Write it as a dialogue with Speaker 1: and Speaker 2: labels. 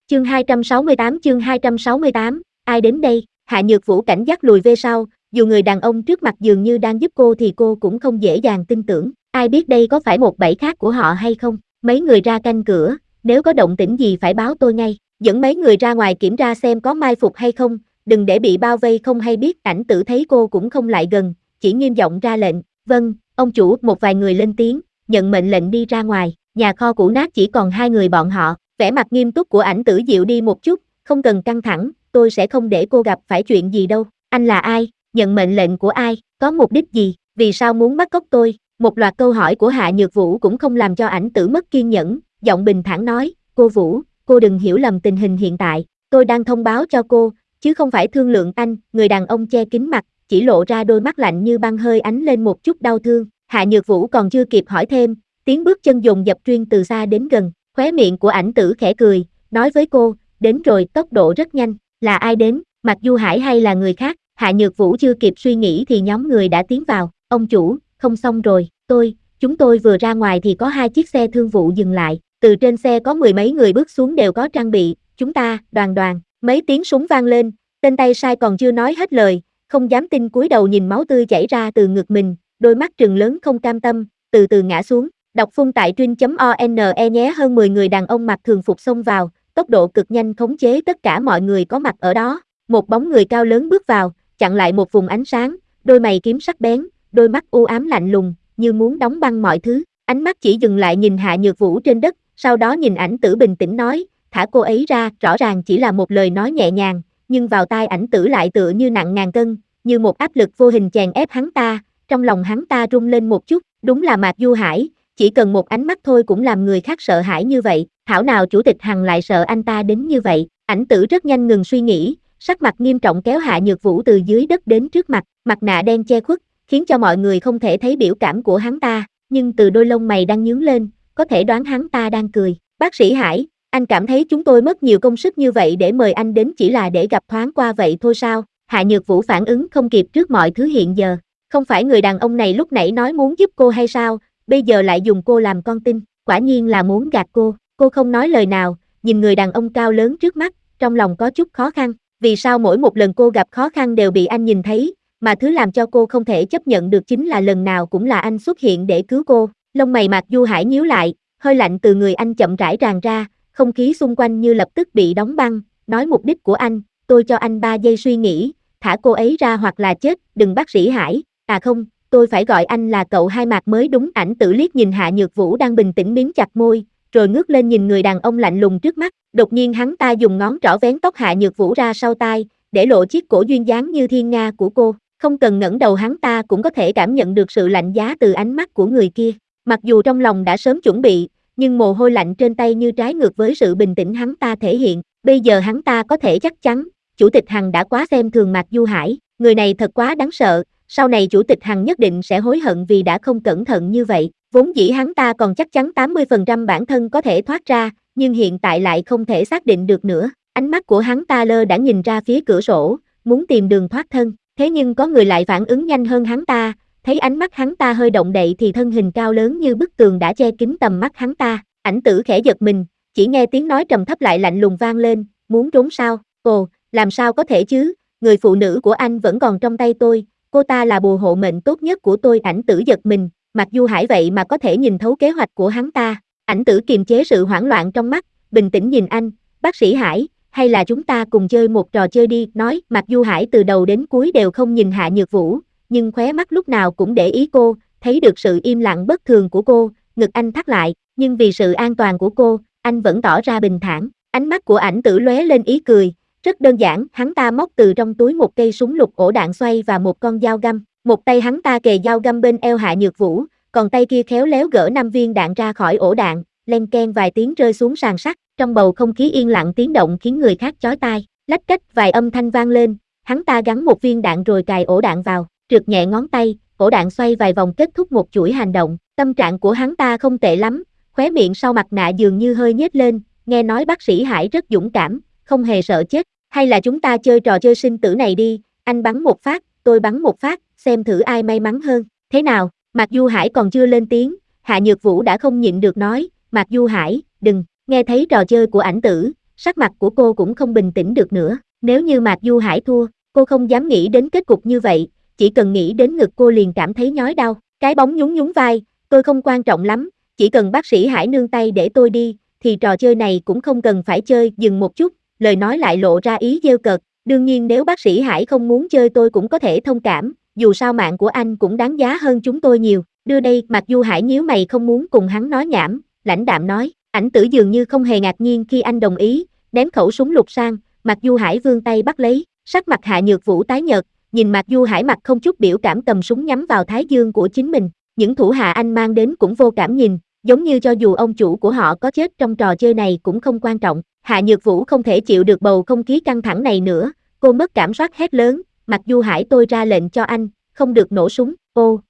Speaker 1: Chương 268, ai đến đây? Hạ Nhược Vũ cảnh giác lùi về sau, dù người đàn ông trước mặt dường như đang giúp cô thì cô cũng không dễ dàng tin tưởng, ai biết đây có phải một bẫy khác của họ hay không? Mấy người ra canh cửa, nếu có động tĩnh gì phải báo tôi ngay, dẫn mấy người ra ngoài kiểm tra xem có mai phục hay không, đừng để bị bao vây không hay biết. Ảnh Tử thấy cô cũng không lại gần, chỉ nghiêm giọng ra lệnh, vâng, ông chủ. Một vài người lên tiếng, nhận mệnh lệnh đi ra ngoài, nhà kho cũ nát chỉ còn hai người bọn họ. Vẻ mặt nghiêm túc của Ảnh Tử dịu đi một chút, không cần căng thẳng, tôi sẽ không để cô gặp phải chuyện gì đâu. Anh là ai? Nhận mệnh lệnh của ai? Có mục đích gì? Vì sao muốn bắt cóc tôi? Một loạt câu hỏi của Hạ Nhược Vũ cũng không làm cho Ảnh Tử mất kiên nhẫn, giọng bình thản nói, cô Vũ, cô đừng hiểu lầm tình hình hiện tại, tôi đang thông báo cho cô, chứ không phải thương lượng anh. Người đàn ông che kín mặt, chỉ lộ ra đôi mắt lạnh như băng hơi ánh lên một chút đau thương. Hạ Nhược Vũ còn chưa kịp hỏi thêm, tiếng bước chân dồn dập truyền từ xa đến gần, khóe miệng của Ảnh Tử khẽ cười, nói với cô, đến rồi. Tốc độ rất nhanh. Là ai đến, Mạc Du Hải hay là người khác? Hạ Nhược Vũ chưa kịp suy nghĩ thì nhóm người đã tiến vào. Ông chủ, không xong rồi, chúng tôi vừa ra ngoài thì có hai chiếc xe thương vụ dừng lại, từ trên xe có mười mấy người bước xuống đều có trang bị, chúng ta, đoàn. Mấy tiếng súng vang lên, tên tay sai còn chưa nói hết lời, không dám tin cúi đầu nhìn máu tươi chảy ra từ ngực mình, đôi mắt trừng lớn không cam tâm, từ từ ngã xuống. Đọc phun tại truyện.one nhé. Hơn 10 người đàn ông mặc thường phục xông vào, tốc độ cực nhanh khống chế tất cả mọi người có mặt ở đó. Một bóng người cao lớn bước vào, chặn lại một vùng ánh sáng, đôi mày kiếm sắc bén, đôi mắt u ám lạnh lùng, như muốn đóng băng mọi thứ. Ánh mắt chỉ dừng lại nhìn Hạ Nhược Vũ trên đất, sau đó nhìn Ảnh Tử bình tĩnh nói, thả cô ấy ra. Rõ ràng chỉ là một lời nói nhẹ nhàng, nhưng vào tai Ảnh Tử lại tựa như nặng ngàn cân, như một áp lực vô hình chèn ép hắn ta. Trong lòng hắn ta rung lên một chút, đúng là Mạc Du Hải, chỉ cần một ánh mắt thôi cũng làm người khác sợ hãi như vậy. Thảo nào chủ tịch Hằng lại sợ anh ta đến như vậy. Ảnh Tử rất nhanh ngừng suy nghĩ, sắc mặt nghiêm trọng kéo Hạ Nhược Vũ từ dưới đất đến trước mặt, mặt nạ đen che khuất, khiến cho mọi người không thể thấy biểu cảm của hắn ta, nhưng từ đôi lông mày đang nhướng lên, có thể đoán hắn ta đang cười. Bác sĩ Hải, anh cảm thấy chúng tôi mất nhiều công sức như vậy để mời anh đến chỉ là để gặp thoáng qua vậy thôi sao? Hạ Nhược Vũ phản ứng không kịp trước mọi thứ hiện giờ. Không phải người đàn ông này lúc nãy nói muốn giúp cô hay sao, bây giờ lại dùng cô làm con tin, quả nhiên là muốn gạt cô. Cô không nói lời nào, nhìn người đàn ông cao lớn trước mắt, trong lòng có chút khó khăn. Vì sao mỗi một lần cô gặp khó khăn đều bị anh nhìn thấy, mà thứ làm cho cô không thể chấp nhận được chính là lần nào cũng là anh xuất hiện để cứu cô. Lông mày Mạc Du Hải nhíu lại, hơi lạnh từ người anh chậm rãi tràn ra, không khí xung quanh như lập tức bị đóng băng. Nói mục đích của anh, tôi cho anh 3 giây suy nghĩ, thả cô ấy ra hoặc là chết. Đừng bác sĩ Hải, à không, tôi phải gọi anh là cậu Hai Mạc mới đúng. Ảnh Tử liếc nhìn Hạ Nhược Vũ đang bình tĩnh miếm chặt môi, rồi ngước lên nhìn người đàn ông lạnh lùng trước mắt. Đột nhiên hắn ta dùng ngón trỏ vén tóc Hạ Nhược Vũ ra sau tai, để lộ chiếc cổ duyên dáng như thiên nga của cô. Không cần ngẩng đầu hắn ta cũng có thể cảm nhận được sự lạnh giá từ ánh mắt của người kia. Mặc dù trong lòng đã sớm chuẩn bị, nhưng mồ hôi lạnh trên tay như trái ngược với sự bình tĩnh hắn ta thể hiện. Bây giờ hắn ta có thể chắc chắn, Chủ tịch Hằng đã quá xem thường Mạc Du Hải, người này thật quá đáng sợ, sau này Chủ tịch Hằng nhất định sẽ hối hận vì đã không cẩn thận như vậy. Vốn dĩ hắn ta còn chắc chắn 80% bản thân có thể thoát ra, nhưng hiện tại lại không thể xác định được nữa. Ánh mắt của hắn ta lơ đãng nhìn ra phía cửa sổ, muốn tìm đường thoát thân. Thế nhưng có người lại phản ứng nhanh hơn hắn ta, thấy ánh mắt hắn ta hơi động đậy thì thân hình cao lớn như bức tường đã che kín tầm mắt hắn ta. Ảnh Tử khẽ giật mình, chỉ nghe tiếng nói trầm thấp lại lạnh lùng vang lên, muốn trốn sao? Ồ, làm sao có thể chứ, người phụ nữ của anh vẫn còn trong tay tôi, cô ta là bùa hộ mệnh tốt nhất của tôi. Ảnh Tử giật mình, Mạc Du Hải vậy mà có thể nhìn thấu kế hoạch của hắn ta. Ảnh Tử kiềm chế sự hoảng loạn trong mắt, bình tĩnh nhìn anh, bác sĩ Hải, hay là chúng ta cùng chơi một trò chơi đi. Nói, Mạc Du Hải từ đầu đến cuối đều không nhìn Hạ Nhược Vũ, nhưng khóe mắt lúc nào cũng để ý cô, thấy được sự im lặng bất thường của cô, ngực anh thắt lại, nhưng vì sự an toàn của cô, anh vẫn tỏ ra bình thản. Ánh mắt của Ảnh Tử lóe lên ý cười, rất đơn giản, hắn ta móc từ trong túi một cây súng lục ổ đạn xoay và một con dao găm, một tay hắn ta kề dao găm bên eo Hạ Nhược Vũ, còn tay kia khéo léo gỡ 5 viên đạn ra khỏi ổ đạn, len keng vài tiếng rơi xuống sàn sắt. Trong bầu không khí yên lặng tiếng động khiến người khác chói tai, lách cách vài âm thanh vang lên, hắn ta gắn một viên đạn rồi cài ổ đạn vào, trượt nhẹ ngón tay, ổ đạn xoay vài vòng kết thúc một chuỗi hành động. Tâm trạng của hắn ta không tệ lắm, khóe miệng sau mặt nạ dường như hơi nhếch lên, nghe nói bác sĩ Hải rất dũng cảm, không hề sợ chết, hay là chúng ta chơi trò chơi sinh tử này đi, anh bắn một phát, tôi bắn một phát, xem thử ai may mắn hơn, thế nào? Mạc Du Hải còn chưa lên tiếng, Hạ Nhược Vũ đã không nhịn được nói, Mạc Du Hải, đừng. Nghe thấy trò chơi của Ảnh Tử, sắc mặt của cô cũng không bình tĩnh được nữa. Nếu như Mạc Du Hải thua, cô không dám nghĩ đến kết cục như vậy, chỉ cần nghĩ đến ngực cô liền cảm thấy nhói đau. Cái bóng nhún nhún vai, tôi không quan trọng lắm, chỉ cần bác sĩ Hải nương tay để tôi đi, thì trò chơi này cũng không cần phải chơi. Dừng một chút, lời nói lại lộ ra ý giễu cợt, đương nhiên nếu bác sĩ Hải không muốn chơi tôi cũng có thể thông cảm, dù sao mạng của anh cũng đáng giá hơn chúng tôi nhiều. Đưa đây, Mạc Du Hải nhíu mày không muốn cùng hắn nói nhảm, lãnh đạm nói. Ảnh Tử dường như không hề ngạc nhiên khi anh đồng ý, ném khẩu súng lục sang, Mạc Du Hải vươn tay bắt lấy, sắc mặt Hạ Nhược Vũ tái nhợt, nhìn Mạc Du Hải mặt không chút biểu cảm cầm súng nhắm vào thái dương của chính mình. Những thủ hạ anh mang đến cũng vô cảm nhìn, giống như cho dù ông chủ của họ có chết trong trò chơi này cũng không quan trọng. Hạ Nhược Vũ không thể chịu được bầu không khí căng thẳng này nữa, cô mất cảm soát hét lớn, Mạc Du Hải tôi ra lệnh cho anh, không được nổ súng. Ô,